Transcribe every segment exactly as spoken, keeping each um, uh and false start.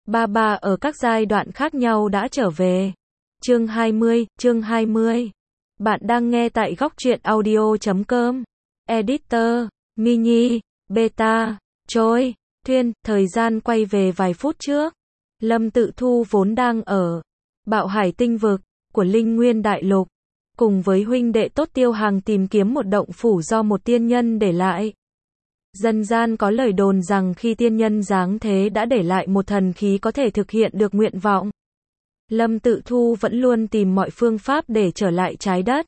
Ba ba ở các giai đoạn khác nhau đã trở về. Chương hai mươi, chương hai mươi. Bạn đang nghe tại góc truyện audio chấm com. Editor, Mini, Beta, Trôi, Thuyên, thời gian quay về vài phút trước. Lâm Tự Thu vốn đang ở Bạo Hải tinh vực của Linh Nguyên Đại Lục, cùng với huynh đệ tốt Tiêu Hằng tìm kiếm một động phủ do một tiên nhân để lại. Dân gian có lời đồn rằng khi tiên nhân giáng thế đã để lại một thần khí có thể thực hiện được nguyện vọng. Lâm Tự Thu vẫn luôn tìm mọi phương pháp để trở lại trái đất.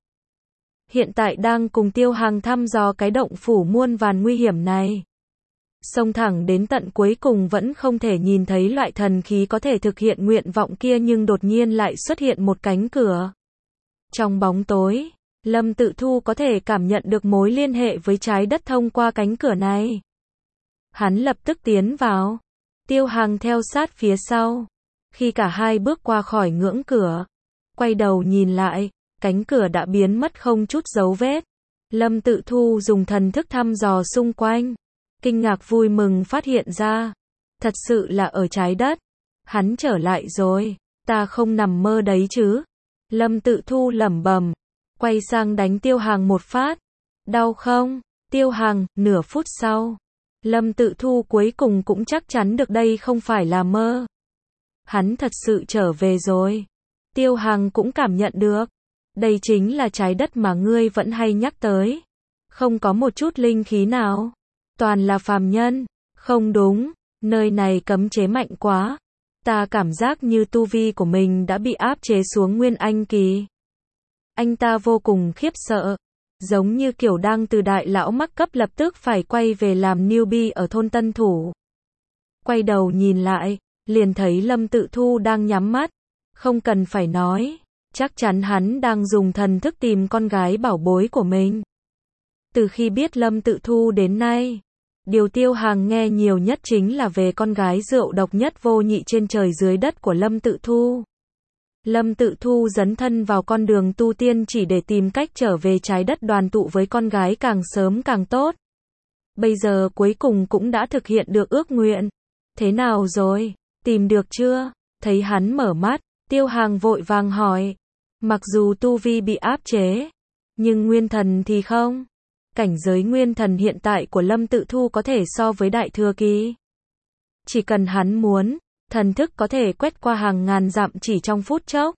Hiện tại đang cùng Tiêu Hằng thăm dò cái động phủ muôn vàn nguy hiểm này. Xông thẳng đến tận cuối cùng vẫn không thể nhìn thấy loại thần khí có thể thực hiện nguyện vọng kia, nhưng đột nhiên lại xuất hiện một cánh cửa. Trong bóng tối, Lâm Tự Thu có thể cảm nhận được mối liên hệ với trái đất thông qua cánh cửa này. Hắn lập tức tiến vào. Tiêu Hằng theo sát phía sau. Khi cả hai bước qua khỏi ngưỡng cửa, quay đầu nhìn lại, cánh cửa đã biến mất không chút dấu vết. Lâm Tự Thu dùng thần thức thăm dò xung quanh, kinh ngạc vui mừng phát hiện ra, thật sự là ở trái đất. Hắn trở lại rồi, ta không nằm mơ đấy chứ. Lâm Tự Thu lẩm bẩm, quay sang đánh Tiêu Hằng một phát. Đau không? Tiêu Hằng, nửa phút sau. Lâm Tự Thu cuối cùng cũng chắc chắn được đây không phải là mơ. Hắn thật sự trở về rồi. Tiêu Hằng cũng cảm nhận được. Đây chính là trái đất mà ngươi vẫn hay nhắc tới. Không có một chút linh khí nào. Toàn là phàm nhân. Không đúng, nơi này cấm chế mạnh quá. Ta cảm giác như tu vi của mình đã bị áp chế xuống Nguyên Anh kỳ. Anh ta vô cùng khiếp sợ. Giống như kiểu đang từ đại lão mắc cấp lập tức phải quay về làm newbie ở thôn Tân Thủ. Quay đầu nhìn lại, liền thấy Lâm Tự Thu đang nhắm mắt. Không cần phải nói, chắc chắn hắn đang dùng thần thức tìm con gái bảo bối của mình. Từ khi biết Lâm Tự Thu đến nay, điều Tiêu Hằng nghe nhiều nhất chính là về con gái rượu độc nhất vô nhị trên trời dưới đất của Lâm Tự Thu. Lâm Tự Thu dấn thân vào con đường tu tiên chỉ để tìm cách trở về trái đất đoàn tụ với con gái càng sớm càng tốt. Bây giờ cuối cùng cũng đã thực hiện được ước nguyện. Thế nào rồi? Tìm được chưa? Thấy hắn mở mắt, Tiêu Hằng vội vàng hỏi. Mặc dù tu vi bị áp chế, nhưng nguyên thần thì không. Cảnh giới nguyên thần hiện tại của Lâm Tự Thu có thể so với đại thừa kỳ. Chỉ cần hắn muốn, thần thức có thể quét qua hàng ngàn dặm chỉ trong phút chốc.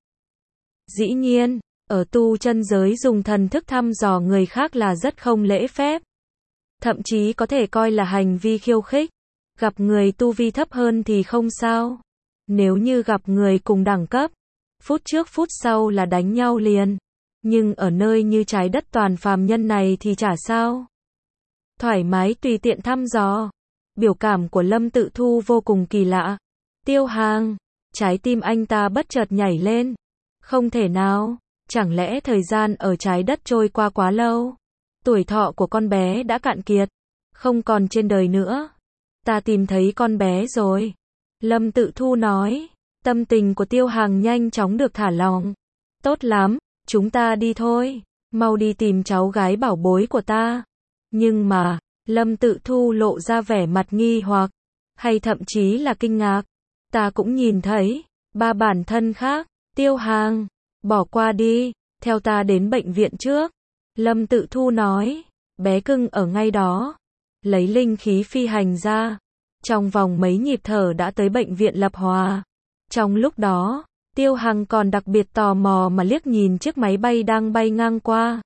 Dĩ nhiên, ở tu chân giới dùng thần thức thăm dò người khác là rất không lễ phép. Thậm chí có thể coi là hành vi khiêu khích. Gặp người tu vi thấp hơn thì không sao. Nếu như gặp người cùng đẳng cấp, phút trước phút sau là đánh nhau liền. Nhưng ở nơi như trái đất toàn phàm nhân này thì chả sao. Thoải mái tùy tiện thăm dò. Biểu cảm của Lâm Tự Thu vô cùng kỳ lạ. Tiêu Hằng, trái tim anh ta bất chợt nhảy lên. Không thể nào, chẳng lẽ thời gian ở trái đất trôi qua quá lâu? Tuổi thọ của con bé đã cạn kiệt, không còn trên đời nữa. Ta tìm thấy con bé rồi. Lâm Tự Thu nói. Tâm tình của Tiêu Hằng nhanh chóng được thả lỏng. Tốt lắm, chúng ta đi thôi. Mau đi tìm cháu gái bảo bối của ta. Nhưng mà, Lâm Tự Thu lộ ra vẻ mặt nghi hoặc, hay thậm chí là kinh ngạc. Ta cũng nhìn thấy ba bản thân khác. Tiêu Hằng, bỏ qua đi, theo ta đến bệnh viện trước. Lâm Tự Thu nói. Bé cưng ở ngay đó. Lấy linh khí phi hành ra. Trong vòng mấy nhịp thở đã tới bệnh viện Lập Hòa. Trong lúc đó, Tiêu Hằng còn đặc biệt tò mò mà liếc nhìn chiếc máy bay đang bay ngang qua.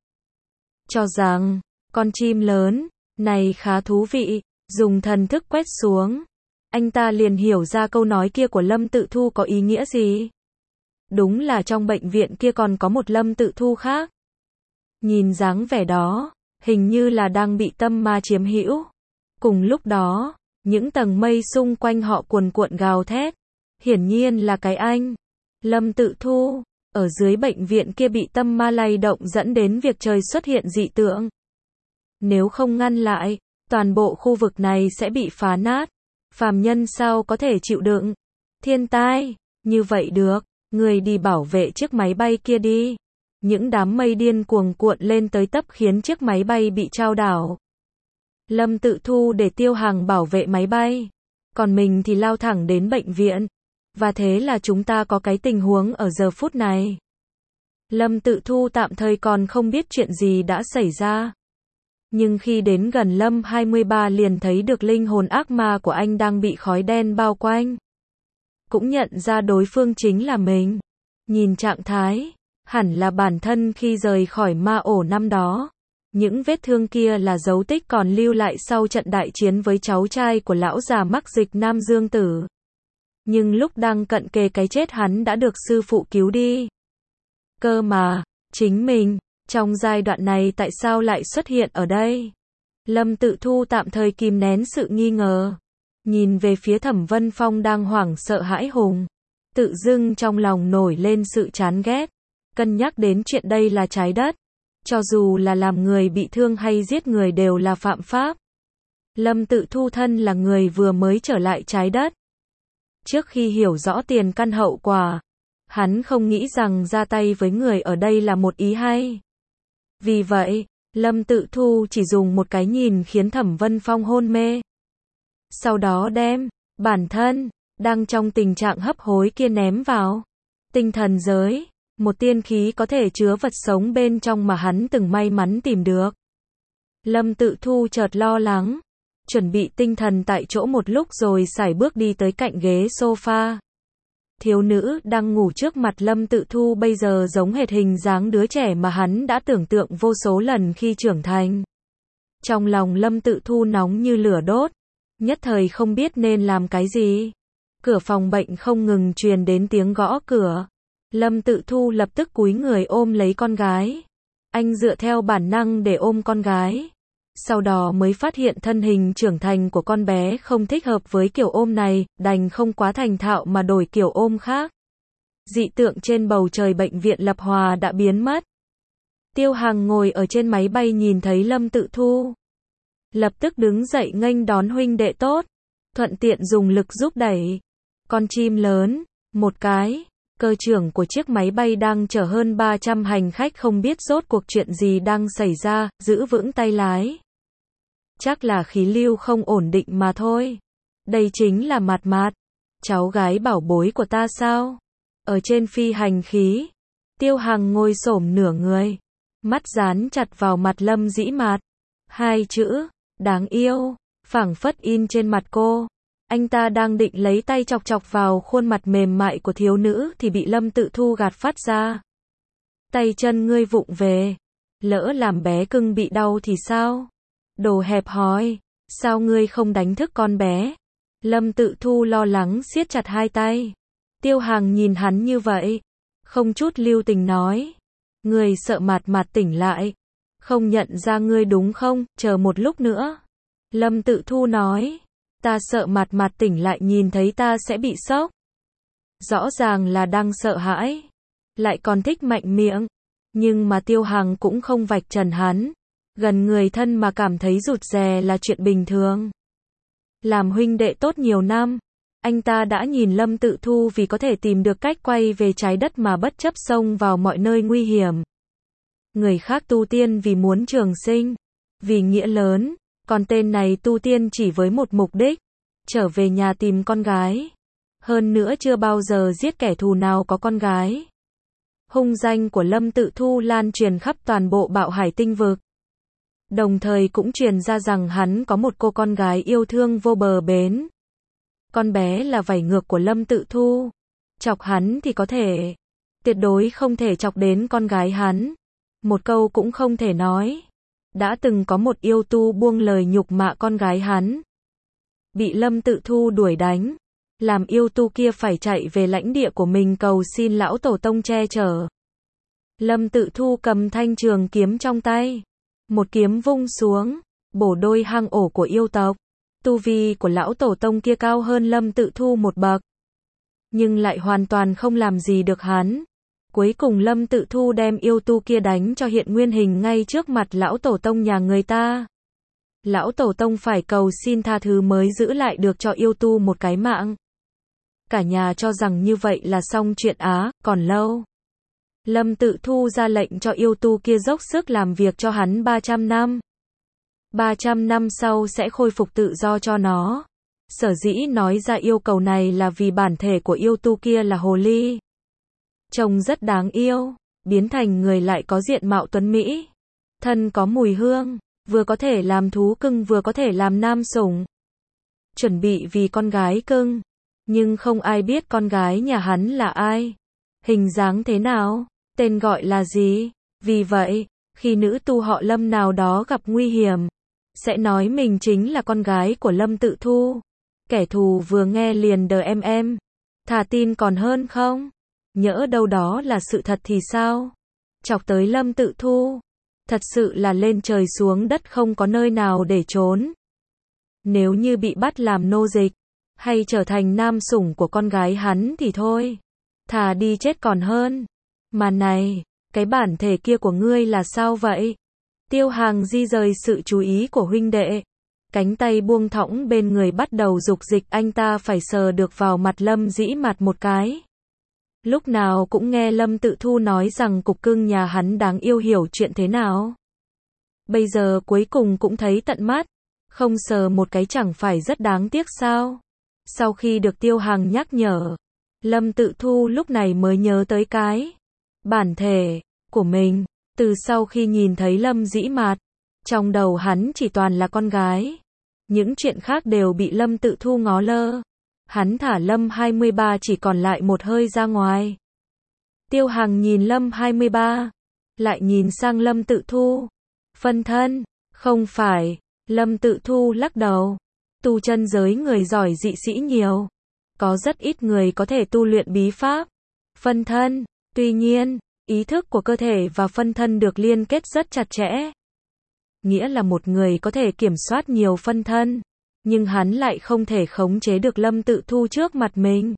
Cho rằng, con chim lớn này khá thú vị. Dùng thần thức quét xuống, anh ta liền hiểu ra câu nói kia của Lâm Tự Thu có ý nghĩa gì. Đúng là trong bệnh viện kia còn có một Lâm Tự Thu khác. Nhìn dáng vẻ đó, hình như là đang bị tâm ma chiếm hữu. Cùng lúc đó, những tầng mây xung quanh họ cuồn cuộn gào thét. Hiển nhiên là cái anh Lâm Tự Thu ở dưới bệnh viện kia bị tâm ma lay động dẫn đến việc trời xuất hiện dị tượng. Nếu không ngăn lại, toàn bộ khu vực này sẽ bị phá nát. Phàm nhân sao có thể chịu đựng thiên tai như vậy được. Người đi bảo vệ chiếc máy bay kia đi. Những đám mây điên cuồng cuộn lên tới tấp khiến chiếc máy bay bị chao đảo. Lâm Tự Thu để Tiêu Hằng bảo vệ máy bay, còn mình thì lao thẳng đến bệnh viện. Và thế là chúng ta có cái tình huống ở giờ phút này. Lâm Tự Thu tạm thời còn không biết chuyện gì đã xảy ra. Nhưng khi đến gần Lâm hai mươi ba liền thấy được linh hồn ác ma của anh đang bị khói đen bao quanh. Cũng nhận ra đối phương chính là mình. Nhìn trạng thái, hẳn là bản thân khi rời khỏi ma ổ năm đó. Những vết thương kia là dấu tích còn lưu lại sau trận đại chiến với cháu trai của lão già mắc dịch Nam Dương Tử. Nhưng lúc đang cận kề cái chết hắn đã được sư phụ cứu đi. Cơ mà, chính mình, trong giai đoạn này tại sao lại xuất hiện ở đây? Lâm Tự Thu tạm thời kìm nén sự nghi ngờ. Nhìn về phía Thẩm Vân Phong đang hoảng sợ hãi hùng. Tự dưng trong lòng nổi lên sự chán ghét. Cân nhắc đến chuyện đây là trái đất. Cho dù là làm người bị thương hay giết người đều là phạm pháp. Lâm Tự Thu thân là người vừa mới trở lại trái đất. Trước khi hiểu rõ tiền căn hậu quả, hắn không nghĩ rằng ra tay với người ở đây là một ý hay. Vì vậy, Lâm Tự Thu chỉ dùng một cái nhìn khiến Thẩm Vân Phong hôn mê. Sau đó đem bản thân đang trong tình trạng hấp hối kia ném vào tinh thần giới, một tiên khí có thể chứa vật sống bên trong mà hắn từng may mắn tìm được. Lâm Tự Thu chợt lo lắng, chuẩn bị tinh thần tại chỗ một lúc rồi sải bước đi tới cạnh ghế sofa. Thiếu nữ đang ngủ trước mặt Lâm Tự Thu bây giờ giống hệt hình dáng đứa trẻ mà hắn đã tưởng tượng vô số lần khi trưởng thành. Trong lòng Lâm Tự Thu nóng như lửa đốt, nhất thời không biết nên làm cái gì. Cửa phòng bệnh không ngừng truyền đến tiếng gõ cửa. Lâm Tự Thu lập tức cúi người ôm lấy con gái. Anh dựa theo bản năng để ôm con gái. Sau đó mới phát hiện thân hình trưởng thành của con bé không thích hợp với kiểu ôm này, đành không quá thành thạo mà đổi kiểu ôm khác. Dị tượng trên bầu trời bệnh viện Lập Hòa đã biến mất. Tiêu Hằng ngồi ở trên máy bay nhìn thấy Lâm Tự Thu. Lập tức đứng dậy nghênh đón huynh đệ tốt. Thuận tiện dùng lực giúp đẩy con chim lớn, một cái. Cơ trưởng của chiếc máy bay đang chở hơn ba trăm hành khách không biết rốt cuộc chuyện gì đang xảy ra, giữ vững tay lái. Chắc là khí lưu không ổn định mà thôi. Đây chính là Mạt Mạt, cháu gái bảo bối của ta sao? Ở trên phi hành khí, Tiêu Hằng ngồi xổm nửa người, mắt dán chặt vào mặt Lâm Dĩ Mạt. Hai chữ, đáng yêu, phảng phất in trên mặt cô. Anh ta đang định lấy tay chọc chọc vào khuôn mặt mềm mại của thiếu nữ thì bị Lâm Tự Thu gạt phát ra. Tay chân ngươi vụng về, lỡ làm bé cưng bị đau thì sao? Đồ hẹp hòi, sao ngươi không đánh thức con bé? Lâm Tự Thu lo lắng siết chặt hai tay. Tiêu Hằng nhìn hắn như vậy, không chút lưu tình nói. Ngươi sợ Mạt Mạt tỉnh lại, không nhận ra ngươi đúng không, chờ một lúc nữa. Lâm Tự Thu nói. Ta sợ Mạt Mạt tỉnh lại nhìn thấy ta sẽ bị sốc. Rõ ràng là đang sợ hãi, lại còn thích mạnh miệng. Nhưng mà Tiêu Hằng cũng không vạch trần hắn. Gần người thân mà cảm thấy rụt rè là chuyện bình thường. Làm huynh đệ tốt nhiều năm, anh ta đã nhìn Lâm Tự Thu vì có thể tìm được cách quay về trái đất mà bất chấp xông vào mọi nơi nguy hiểm. Người khác tu tiên vì muốn trường sinh, vì nghĩa lớn. Còn tên này tu tiên chỉ với một mục đích, trở về nhà tìm con gái. Hơn nữa chưa bao giờ giết kẻ thù nào có con gái. Hung danh của Lâm Tự Thu lan truyền khắp toàn bộ Bạo Hải tinh vực. Đồng thời cũng truyền ra rằng hắn có một cô con gái yêu thương vô bờ bến. Con bé là vảy ngược của Lâm Tự Thu. Chọc hắn thì có thể, tuyệt đối không thể chọc đến con gái hắn. Một câu cũng không thể nói. Đã từng có một yêu tu buông lời nhục mạ con gái hắn. Bị Lâm Tự Thu đuổi đánh. Làm yêu tu kia phải chạy về lãnh địa của mình cầu xin lão tổ tông che chở. Lâm Tự Thu cầm thanh trường kiếm trong tay. Một kiếm vung xuống, bổ đôi hang ổ của yêu tộc. Tu vi của lão tổ tông kia cao hơn Lâm Tự Thu một bậc. Nhưng lại hoàn toàn không làm gì được hắn. Cuối cùng Lâm Tự Thu đem yêu tu kia đánh cho hiện nguyên hình ngay trước mặt lão tổ tông nhà người ta. Lão tổ tông phải cầu xin tha thứ mới giữ lại được cho yêu tu một cái mạng. Cả nhà cho rằng như vậy là xong chuyện á, còn lâu. Lâm Tự Thu ra lệnh cho yêu tu kia dốc sức làm việc cho hắn ba trăm năm. ba trăm năm sau sẽ khôi phục tự do cho nó. Sở dĩ nói ra yêu cầu này là vì bản thể của yêu tu kia là hồ ly. Trông rất đáng yêu, biến thành người lại có diện mạo tuấn mỹ. Thân có mùi hương, vừa có thể làm thú cưng vừa có thể làm nam sủng. Chuẩn bị vì con gái cưng, nhưng không ai biết con gái nhà hắn là ai, hình dáng thế nào, tên gọi là gì. Vì vậy, khi nữ tu họ Lâm nào đó gặp nguy hiểm, sẽ nói mình chính là con gái của Lâm Tự Thu. Kẻ thù vừa nghe liền đờ em em, thà tin còn hơn không? Nhỡ đâu đó là sự thật thì sao? Chọc tới Lâm Tự Thu, thật sự là lên trời xuống đất không có nơi nào để trốn. Nếu như bị bắt làm nô dịch, hay trở thành nam sủng của con gái hắn thì thôi, thà đi chết còn hơn. Mà này, cái bản thể kia của ngươi là sao vậy? Tiêu Hàng di rời sự chú ý của huynh đệ. Cánh tay buông thõng bên người bắt đầu dục dịch, anh ta phải sờ được vào mặt Lâm Dĩ Mạt một cái. Lúc nào cũng nghe Lâm Tự Thu nói rằng cục cưng nhà hắn đáng yêu hiểu chuyện thế nào. Bây giờ cuối cùng cũng thấy tận mắt, không sờ một cái chẳng phải rất đáng tiếc sao? Sau khi được Tiêu Hàng nhắc nhở, Lâm Tự Thu lúc này mới nhớ tới cái bản thể của mình. Từ sau khi nhìn thấy Lâm Dĩ Mạt, trong đầu hắn chỉ toàn là con gái. Những chuyện khác đều bị Lâm Tự Thu ngó lơ. Hắn thả Lâm hai mươi ba chỉ còn lại một hơi ra ngoài. Tiêu Hàng nhìn Lâm hai mươi ba, lại nhìn sang Lâm Tự Thu. Phân thân, không phải. Lâm Tự Thu lắc đầu. Tu chân giới người giỏi dị sĩ nhiều, có rất ít người có thể tu luyện bí pháp phân thân. Tuy nhiên, ý thức của cơ thể và phân thân được liên kết rất chặt chẽ. Nghĩa là một người có thể kiểm soát nhiều phân thân, nhưng hắn lại không thể khống chế được Lâm Tự Thu trước mặt mình.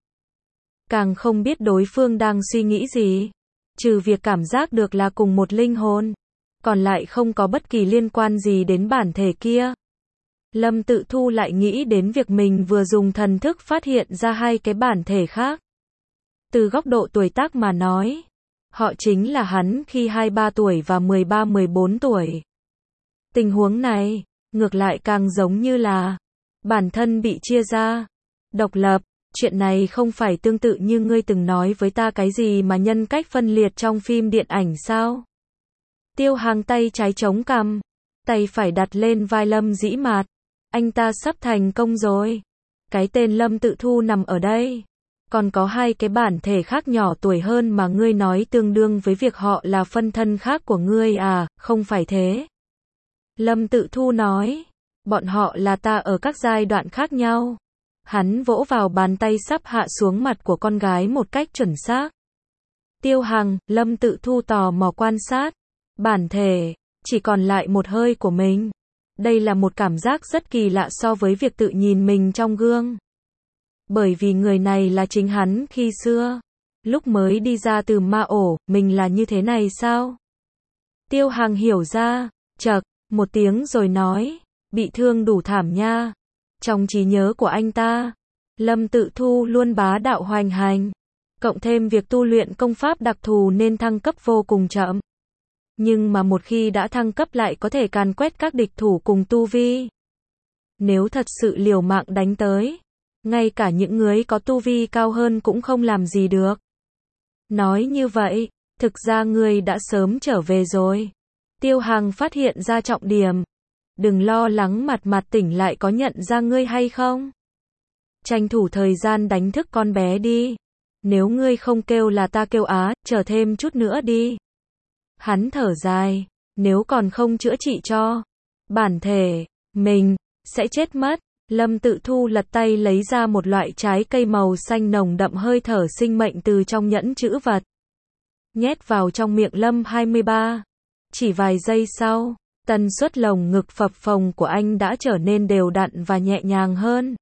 Càng không biết đối phương đang suy nghĩ gì, trừ việc cảm giác được là cùng một linh hồn, còn lại không có bất kỳ liên quan gì đến bản thể kia. Lâm Tự Thu lại nghĩ đến việc mình vừa dùng thần thức phát hiện ra hai cái bản thể khác. Từ góc độ tuổi tác mà nói, họ chính là hắn khi hai mươi ba tuổi và mười ba mười bốn tuổi. Tình huống này, ngược lại càng giống như là bản thân bị chia ra, độc lập. Chuyện này không phải tương tự như ngươi từng nói với ta cái gì mà nhân cách phân liệt trong phim điện ảnh sao? Tiêu Hàng tay trái chống cằm, tay phải đặt lên vai Lâm Dĩ Mạt. Anh ta sắp thành công rồi. Cái tên Lâm Tự Thu nằm ở đây. Còn có hai cái bản thể khác nhỏ tuổi hơn mà ngươi nói tương đương với việc họ là phân thân khác của ngươi à, không phải thế. Lâm Tự Thu nói, bọn họ là ta ở các giai đoạn khác nhau. Hắn vỗ vào bàn tay sắp hạ xuống mặt của con gái một cách chuẩn xác. Tiêu Hàng, Lâm Tự Thu tò mò quan sát. Bản thể, chỉ còn lại một hơi của mình. Đây là một cảm giác rất kỳ lạ so với việc tự nhìn mình trong gương. Bởi vì người này là chính hắn khi xưa. Lúc mới đi ra từ ma ổ, mình là như thế này sao? Tiêu Hàng hiểu ra, chậc, một tiếng rồi nói, bị thương đủ thảm nha. Trong trí nhớ của anh ta, Lâm Tự Thu luôn bá đạo hoành hành. Cộng thêm việc tu luyện công pháp đặc thù nên thăng cấp vô cùng chậm. Nhưng mà một khi đã thăng cấp lại có thể càn quét các địch thủ cùng tu vi. Nếu thật sự liều mạng đánh tới, ngay cả những người có tu vi cao hơn cũng không làm gì được. Nói như vậy, thực ra ngươi đã sớm trở về rồi. Tiêu Hàng phát hiện ra trọng điểm. Đừng lo lắng, mặt mặt tỉnh lại có nhận ra ngươi hay không? Tranh thủ thời gian đánh thức con bé đi. Nếu ngươi không kêu là ta kêu á, chờ thêm chút nữa đi. Hắn thở dài, nếu còn không chữa trị cho bản thể mình sẽ chết mất. Lâm Tự Thu lật tay lấy ra một loại trái cây màu xanh nồng đậm hơi thở sinh mệnh từ trong nhẫn trữ vật. Nhét vào trong miệng Lâm hai mươi ba. Chỉ vài giây sau, tần suất lồng ngực phập phồng của anh đã trở nên đều đặn và nhẹ nhàng hơn.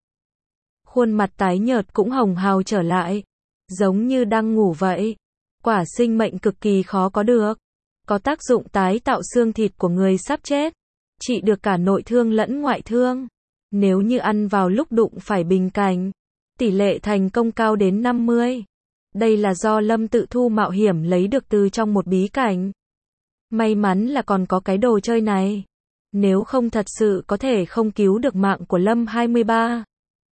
Khuôn mặt tái nhợt cũng hồng hào trở lại, giống như đang ngủ vậy. Quả sinh mệnh cực kỳ khó có được. Có tác dụng tái tạo xương thịt của người sắp chết, trị được cả nội thương lẫn ngoại thương. Nếu như ăn vào lúc đụng phải bình cảnh, tỷ lệ thành công cao đến năm mươi. Đây là do Lâm Tự Thu mạo hiểm lấy được từ trong một bí cảnh. May mắn là còn có cái đồ chơi này. Nếu không thật sự có thể không cứu được mạng của Lâm hai mươi ba.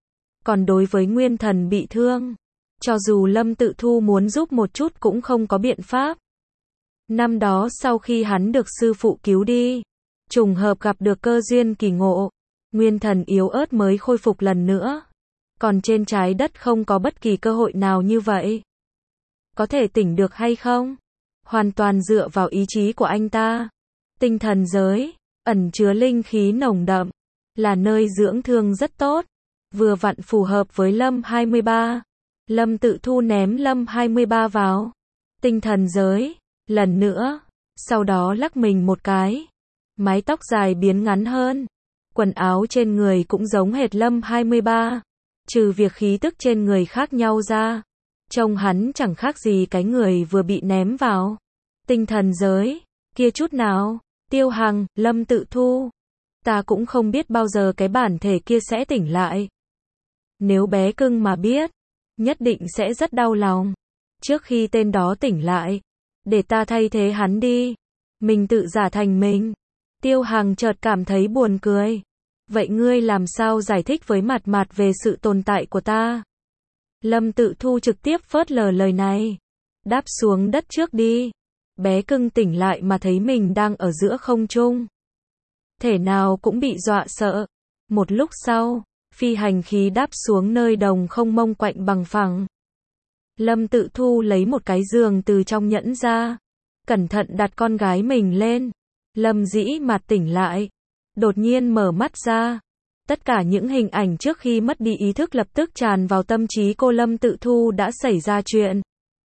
Còn đối với nguyên thần bị thương, cho dù Lâm Tự Thu muốn giúp một chút cũng không có biện pháp. Năm đó sau khi hắn được sư phụ cứu đi, trùng hợp gặp được cơ duyên kỳ ngộ, nguyên thần yếu ớt mới khôi phục lần nữa. Còn trên trái đất không có bất kỳ cơ hội nào như vậy. Có thể tỉnh được hay không? Hoàn toàn dựa vào ý chí của anh ta. Tinh thần giới, ẩn chứa linh khí nồng đậm, là nơi dưỡng thương rất tốt, vừa vặn phù hợp với Lâm hai mươi ba. Lâm Tự Thu ném Lâm hai mươi ba vào tinh thần giới, lần nữa, sau đó lắc mình một cái. Mái tóc dài biến ngắn hơn, quần áo trên người cũng giống hệt Lâm hai mươi ba, trừ việc khí tức trên người khác nhau ra, trông hắn chẳng khác gì cái người vừa bị ném vào tinh thần giới kia chút nào. Tiêu Hằng, Lâm Tự Thu, ta cũng không biết bao giờ cái bản thể kia sẽ tỉnh lại. Nếu bé cưng mà biết, nhất định sẽ rất đau lòng. Trước khi tên đó tỉnh lại, để ta thay thế hắn đi. Mình tự giả thành mình. Tiêu Hằng chợt cảm thấy buồn cười. Vậy ngươi làm sao giải thích với Mạt Mạt về sự tồn tại của ta? Lâm Tự Thu trực tiếp phớt lờ lời này. Đáp xuống đất trước đi. Bé cưng tỉnh lại mà thấy mình đang ở giữa không trung, thể nào cũng bị dọa sợ. Một lúc sau, phi hành khí đáp xuống nơi đồng không mông quạnh bằng phẳng. Lâm Tự Thu lấy một cái giường từ trong nhẫn ra, cẩn thận đặt con gái mình lên. Lâm Dĩ Mạt tỉnh lại, đột nhiên mở mắt ra. Tất cả những hình ảnh trước khi mất đi ý thức lập tức tràn vào tâm trí cô. Lâm Tự Thu đã xảy ra chuyện.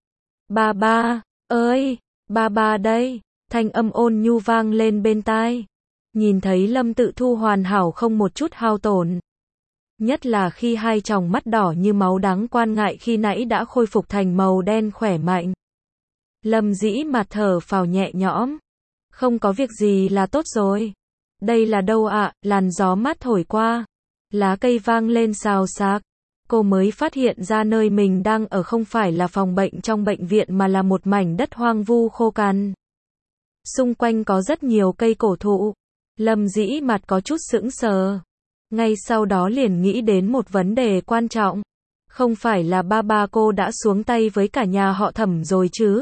Ba ba, ơi, ba ba đây, thanh âm ôn nhu vang lên bên tai. Nhìn thấy Lâm Tự Thu hoàn hảo không một chút hao tổn. Nhất là khi hai tròng mắt đỏ như máu đáng quan ngại khi nãy đã khôi phục thành màu đen khỏe mạnh. Lâm Dĩ Mạt thở phào nhẹ nhõm. Không có việc gì là tốt rồi. Đây là đâu ạ? À? Làn gió mát thổi qua, lá cây vang lên xào xạc. Cô mới phát hiện ra nơi mình đang ở không phải là phòng bệnh trong bệnh viện mà là một mảnh đất hoang vu khô cằn. Xung quanh có rất nhiều cây cổ thụ. Lâm Dĩ Mạt có chút sững sờ. Ngay sau đó liền nghĩ đến một vấn đề quan trọng. Không phải là ba ba cô đã xuống tay với cả nhà họ Thẩm rồi chứ?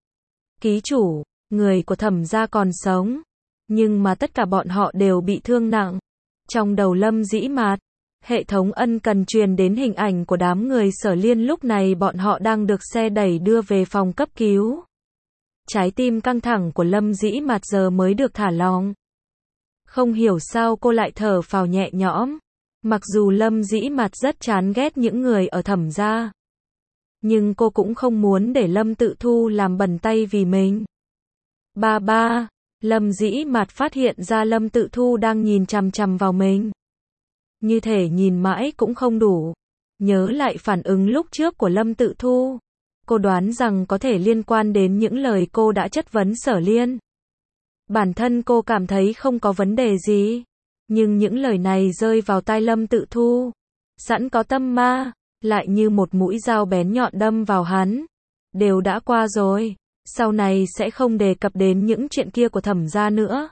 Ký chủ, người của Thẩm gia còn sống, nhưng mà tất cả bọn họ đều bị thương nặng. Trong đầu Lâm Dĩ Mạt, hệ thống ân cần truyền đến hình ảnh của đám người Sở Liên. Lúc này bọn họ đang được xe đẩy đưa về phòng cấp cứu. Trái tim căng thẳng của Lâm Dĩ Mạt giờ mới được thả lỏng. Không hiểu sao cô lại thở phào nhẹ nhõm. Mặc dù Lâm Dĩ Mạt rất chán ghét những người ở Thẩm gia, nhưng cô cũng không muốn để Lâm Tự Thu làm bẩn tay vì mình. Ba ba, Lâm Dĩ Mạt phát hiện ra Lâm Tự Thu đang nhìn chằm chằm vào mình. Như thể nhìn mãi cũng không đủ. Nhớ lại phản ứng lúc trước của Lâm Tự Thu, cô đoán rằng có thể liên quan đến những lời cô đã chất vấn Sở Liên. Bản thân cô cảm thấy không có vấn đề gì, nhưng những lời này rơi vào tai Lâm Tự Thu, sẵn có tâm ma, lại như một mũi dao bén nhọn đâm vào hắn. Đều đã qua rồi, sau này sẽ không đề cập đến những chuyện kia của Thẩm gia nữa.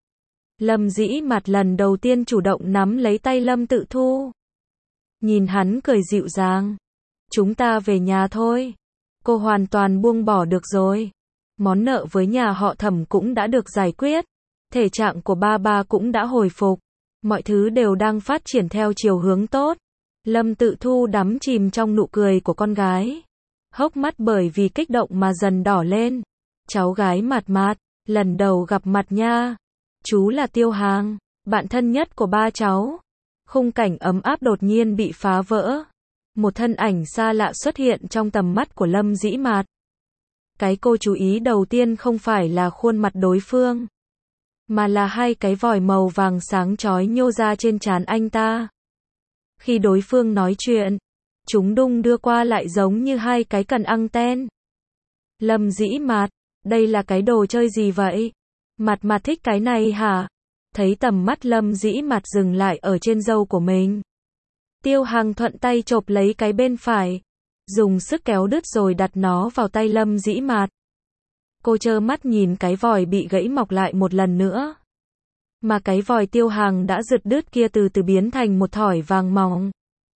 Lâm Dĩ Mạt lần đầu tiên chủ động nắm lấy tay Lâm Tự Thu. Nhìn hắn cười dịu dàng. Chúng ta về nhà thôi. Cô hoàn toàn buông bỏ được rồi. Món nợ với nhà họ Thẩm cũng đã được giải quyết. Thể trạng của ba ba cũng đã hồi phục. Mọi thứ đều đang phát triển theo chiều hướng tốt. Lâm Tự Thu đắm chìm trong nụ cười của con gái. Hốc mắt bởi vì kích động mà dần đỏ lên. Cháu gái Mạt Mạt, lần đầu gặp mặt nha. Chú là Tiêu Hằng, bạn thân nhất của ba cháu. Khung cảnh ấm áp đột nhiên bị phá vỡ. Một thân ảnh xa lạ xuất hiện trong tầm mắt của Lâm Dĩ Mạt. Cái cô chú ý đầu tiên không phải là khuôn mặt đối phương, mà là hai cái vòi màu vàng sáng chói nhô ra trên trán anh ta. Khi đối phương nói chuyện, chúng đung đưa qua lại giống như hai cái cần anten. Lâm Dĩ Mạt, đây là cái đồ chơi gì vậy? Mạt Mạt thích cái này hả? Thấy tầm mắt Lâm Dĩ Mạt dừng lại ở trên râu của mình, Tiêu Hằng thuận tay chộp lấy cái bên phải, dùng sức kéo đứt rồi đặt nó vào tay Lâm Dĩ Mạt. Cô trơ mắt nhìn cái vòi bị gãy mọc lại một lần nữa. Mà cái vòi Tiêu Hằng đã giật đứt kia từ từ biến thành một thỏi vàng mỏng.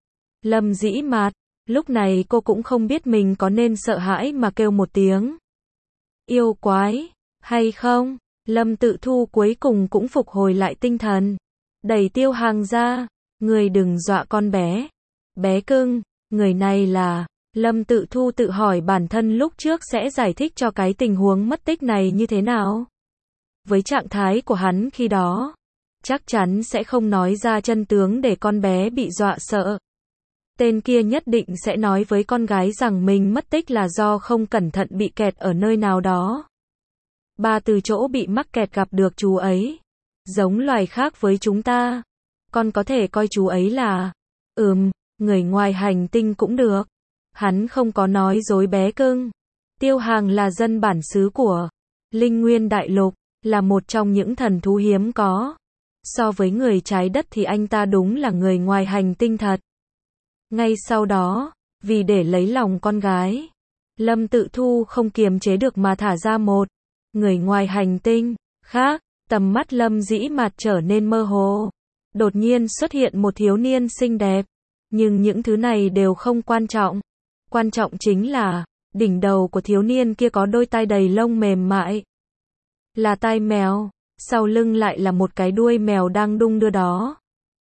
Lâm Dĩ Mạt, lúc này cô cũng không biết mình có nên sợ hãi mà kêu một tiếng. Yêu quái, hay không? Lâm Tự Thu cuối cùng cũng phục hồi lại tinh thần. Đẩy Tiêu Hàng ra, người đừng dọa con bé. Bé cưng, người này là... Lâm Tự Thu tự hỏi bản thân lúc trước sẽ giải thích cho cái tình huống mất tích này như thế nào. Với trạng thái của hắn khi đó, chắc chắn sẽ không nói ra chân tướng để con bé bị dọa sợ. Tên kia nhất định sẽ nói với con gái rằng mình mất tích là do không cẩn thận bị kẹt ở nơi nào đó. Ba từ chỗ bị mắc kẹt gặp được chú ấy. Giống loài khác với chúng ta. Con có thể coi chú ấy là, ừm, người ngoài hành tinh cũng được. Hắn không có nói dối bé cưng. Tiêu Hàng là dân bản xứ của Linh Nguyên Đại Lục, là một trong những thần thú hiếm có. So với người trái đất thì anh ta đúng là người ngoài hành tinh thật. Ngay sau đó, vì để lấy lòng con gái, Lâm Tự Thu không kiềm chế được mà thả ra một người ngoài hành tinh khác. Tầm mắt Lâm Dĩ Mạt trở nên mơ hồ. Đột nhiên xuất hiện một thiếu niên xinh đẹp. Nhưng những thứ này đều không quan trọng. Quan trọng chính là, đỉnh đầu của thiếu niên kia có đôi tai đầy lông mềm mại. Là tai mèo, sau lưng lại là một cái đuôi mèo đang đung đưa đó.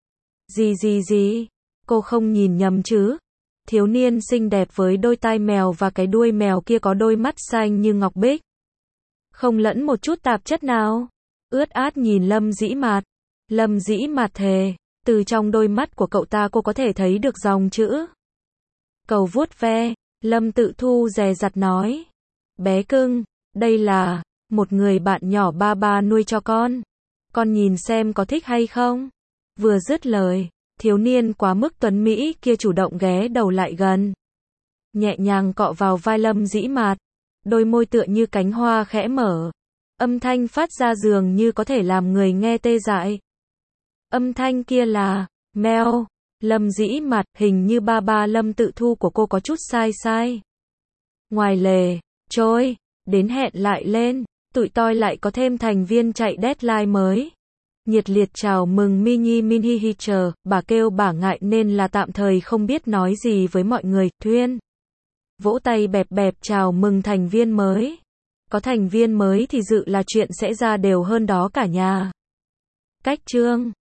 Gì gì gì, cô không nhìn nhầm chứ? Thiếu niên xinh đẹp với đôi tai mèo và cái đuôi mèo kia có đôi mắt xanh như ngọc bích. Không lẫn một chút tạp chất nào. Ướt át nhìn Lâm Dĩ Mạt. Lâm Dĩ Mạt thề, từ trong đôi mắt của cậu ta cô có thể thấy được dòng chữ. Cầu vuốt ve, Lâm Tự Thu dè dặt nói. Bé cưng, đây là một người bạn nhỏ ba ba nuôi cho con. Con nhìn xem có thích hay không? Vừa dứt lời, thiếu niên quá mức tuấn mỹ kia chủ động ghé đầu lại gần. Nhẹ nhàng cọ vào vai Lâm Dĩ Mạt. Đôi môi tựa như cánh hoa khẽ mở. Âm thanh phát ra dường như có thể làm người nghe tê dại. Âm thanh kia là meo. Lâm Dĩ Mạt, hình như ba ba Lâm Tự Thu của cô có chút sai sai. Ngoài lề, trôi, đến hẹn lại lên, tụi tôi lại có thêm thành viên chạy deadline mới. Nhiệt liệt chào mừng Mini Mini Hitcher, bà kêu bà ngại nên là tạm thời không biết nói gì với mọi người, Thuyên. Vỗ tay bẹp bẹp chào mừng thành viên mới. Có thành viên mới thì dự là chuyện sẽ ra đều hơn đó cả nhà. Cách chương